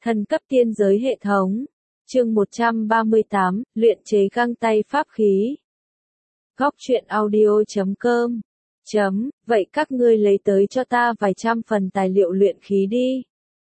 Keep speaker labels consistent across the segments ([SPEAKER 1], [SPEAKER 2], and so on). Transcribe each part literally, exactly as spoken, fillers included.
[SPEAKER 1] Thần cấp tiên giới hệ thống. Chương một trăm ba mươi tám, luyện chế găng tay pháp khí. Góc truyện audio chấm com. Chấm, vậy các ngươi lấy tới cho ta vài trăm phần tài liệu luyện khí đi.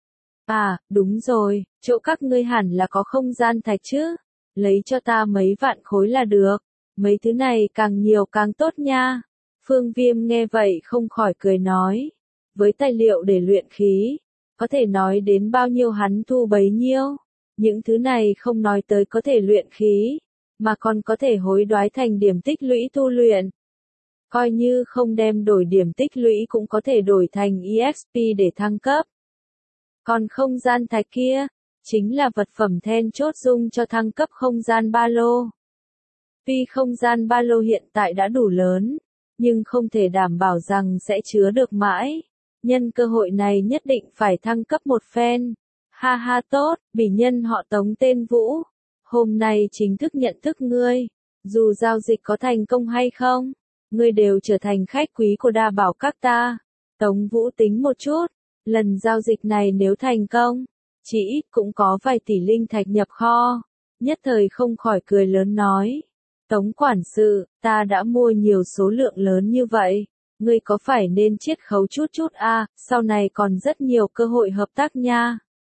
[SPEAKER 1] À, đúng rồi, chỗ các ngươi hẳn là có không gian thạch chứ. Lấy cho ta mấy vạn khối là được. Mấy thứ này càng nhiều càng tốt nha. Phương Viêm nghe vậy không khỏi cười nói. Với tài liệu để luyện khí, có thể nói đến bao nhiêu hắn thu bấy nhiêu. Những thứ này không nói tới có thể luyện khí, mà còn có thể hối đoái thành điểm tích lũy tu luyện. Coi như không đem đổi điểm tích lũy cũng có thể đổi thành e ích pê để thăng cấp. Còn không gian thạch kia, chính là vật phẩm then chốt dùng cho thăng cấp không gian ba lô. Tuy không gian ba lô hiện tại đã đủ lớn, nhưng không thể đảm bảo rằng sẽ chứa được mãi. Nhân cơ hội này nhất định phải thăng cấp một phen. Ha ha tốt, bỉ nhân họ Tống tên Vũ. Hôm nay chính thức nhận thức ngươi. Dù giao dịch có thành công hay không, ngươi đều trở thành khách quý của đa bảo các ta. Tống Vũ tính một chút. Lần giao dịch này nếu thành công, chỉ ít cũng có vài tỷ linh thạch nhập kho. Nhất thời không khỏi cười lớn nói. Tống quản sự, ta đã mua nhiều số lượng lớn như vậy. Ngươi có phải nên chiết khấu chút chút a, à, sau này còn rất nhiều cơ hội hợp tác nha.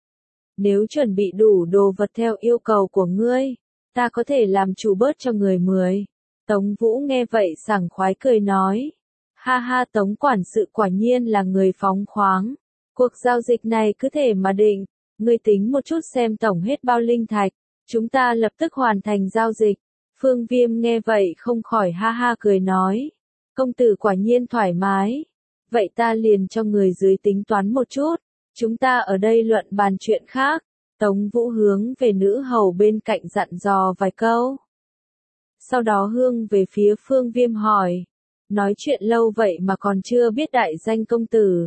[SPEAKER 1] Nếu chuẩn bị đủ đồ vật theo yêu cầu của ngươi, ta có thể làm chủ bớt cho người mười. Tống Vũ nghe vậy sảng khoái cười nói. Ha ha, Tống quản sự quả nhiên là người phóng khoáng. Cuộc giao dịch này cứ thể mà định, ngươi tính một chút xem tổng hết bao linh thạch, chúng ta lập tức hoàn thành giao dịch. Phương Viêm nghe vậy không khỏi ha ha cười nói. Công tử quả nhiên thoải mái. Vậy ta liền cho người dưới tính toán một chút. Chúng ta ở đây luận bàn chuyện khác. Tống Vũ hướng về nữ hầu bên cạnh dặn dò vài câu. Sau đó hướng về phía Phương Viêm hỏi. Nói chuyện lâu vậy mà còn chưa biết đại danh công tử.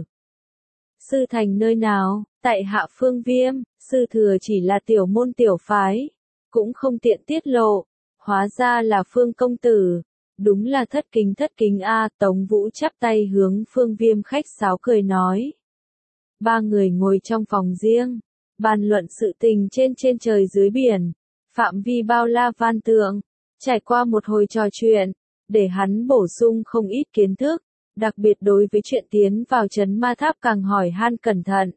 [SPEAKER 1] Sư thành nơi nào? Tại hạ Phương Viêm, sư thừa chỉ là tiểu môn tiểu phái. Cũng không tiện tiết lộ. Hóa ra là Phương công tử. Đúng là thất kính thất kính a. Tống Vũ chắp tay hướng Phương Viêm khách sáo cười nói. Ba người ngồi trong phòng riêng, bàn luận sự tình trên trên trời dưới biển, phạm vi bao la van tượng. Trải qua một hồi trò chuyện, để hắn bổ sung không ít kiến thức, đặc biệt đối với chuyện tiến vào trấn ma tháp càng hỏi han cẩn thận.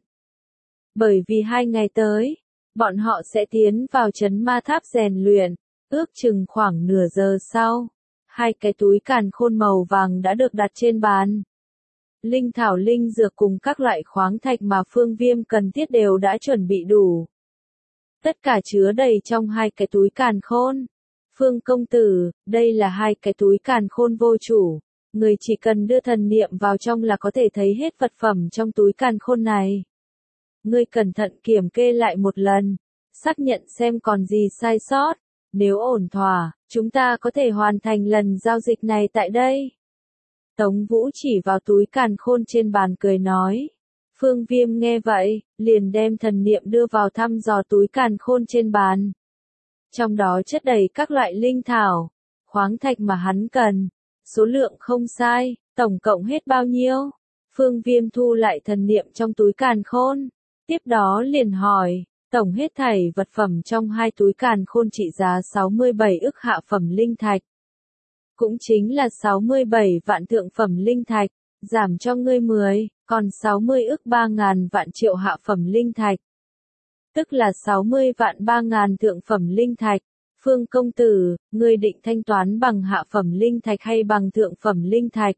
[SPEAKER 1] Bởi vì hai ngày tới, bọn họ sẽ tiến vào trấn ma tháp rèn luyện, ước chừng khoảng nửa giờ sau. Hai cái túi càn khôn màu vàng đã được đặt trên bàn. Linh thảo linh dược cùng các loại khoáng thạch mà Phương Viêm cần thiết đều đã chuẩn bị đủ. Tất cả chứa đầy trong hai cái túi càn khôn. Phương công tử, đây là hai cái túi càn khôn vô chủ. Người chỉ cần đưa thần niệm vào trong là có thể thấy hết vật phẩm trong túi càn khôn này. Ngươi cẩn thận kiểm kê lại một lần, xác nhận xem còn gì sai sót. Nếu ổn thỏa, chúng ta có thể hoàn thành lần giao dịch này tại đây. Tống Vũ chỉ vào túi càn khôn trên bàn cười nói. Phương Viêm nghe vậy, liền đem thần niệm đưa vào thăm dò túi càn khôn trên bàn. Trong đó chất đầy các loại linh thảo, khoáng thạch mà hắn cần. Số lượng không sai, tổng cộng hết bao nhiêu? Phương Viêm thu lại thần niệm trong túi càn khôn. Tiếp đó liền hỏi. Tổng hết thảy vật phẩm trong hai túi càn khôn trị giá sáu mươi bảy ức hạ phẩm linh thạch. Cũng chính là sáu mươi bảy vạn thượng phẩm linh thạch, giảm cho ngươi mười, còn sáu mươi ức ba ngàn vạn triệu hạ phẩm linh thạch. Tức là sáu mươi vạn ba ngàn thượng phẩm linh thạch. Phương công tử, ngươi định thanh toán bằng hạ phẩm linh thạch hay bằng thượng phẩm linh thạch?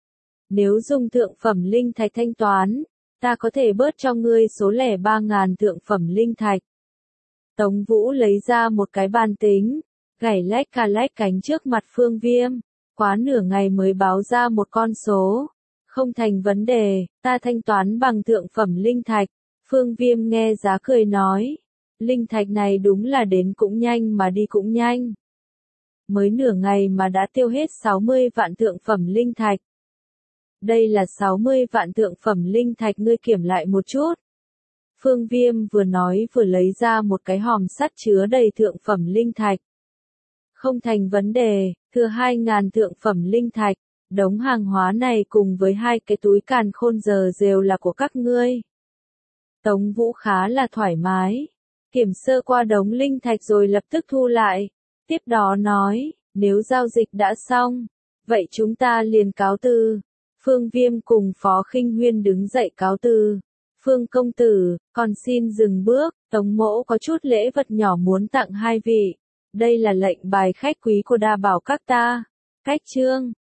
[SPEAKER 1] Nếu dùng thượng phẩm linh thạch thanh toán, ta có thể bớt cho ngươi số lẻ ba ngàn thượng phẩm linh thạch. Tống Vũ lấy ra một cái bàn tính, gảy lách cà lách cánh trước mặt Phương Viêm, quá nửa ngày mới báo ra một con số. Không thành vấn đề, ta thanh toán bằng thượng phẩm linh thạch. Phương Viêm nghe giá cười nói, linh thạch này đúng là đến cũng nhanh mà đi cũng nhanh. Mới nửa ngày mà đã tiêu hết sáu mươi vạn thượng phẩm linh thạch. Đây là sáu mươi vạn thượng phẩm linh thạch, ngươi kiểm lại một chút. Phương Viêm vừa nói vừa lấy ra một cái hòm sắt chứa đầy thượng phẩm linh thạch. Không thành vấn đề, thừa hai ngàn thượng phẩm linh thạch, đống hàng hóa này cùng với hai cái túi càn khôn giờ đều là của các ngươi. Tống Vũ khá là thoải mái. Kiểm sơ qua đống linh thạch rồi lập tức thu lại. Tiếp đó nói, nếu giao dịch đã xong, vậy chúng ta liền cáo từ. Phương Viêm cùng Phó Khinh Huyên đứng dậy cáo từ. Phương công tử, còn xin dừng bước, Tống mỗ có chút lễ vật nhỏ muốn tặng hai vị. Đây là lệnh bài khách quý của Đa Bảo các ta. Cách chương